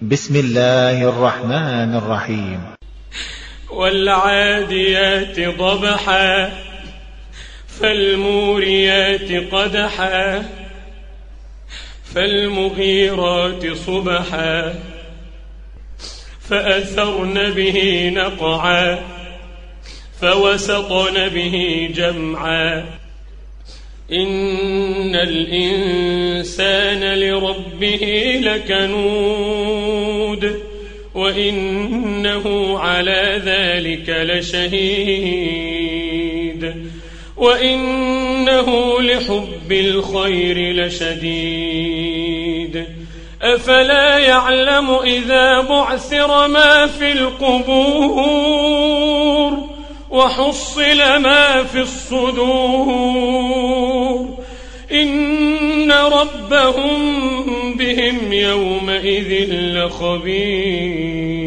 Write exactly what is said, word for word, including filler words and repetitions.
بسم الله الرحمن الرحيم. والعاديات ضبحا فالموريات قدحا فالمغيرات صبحا فأثرن به نقعا فوسطن به جمعا إن الإنسان لربه لكنود وإنه على ذلك لشهيد وإنه لحب الخير لشديد أفلا يعلم إذا بعثر ما في القبور وحصل ما في الصدور إن ربهم بهم يومئذ لخبير.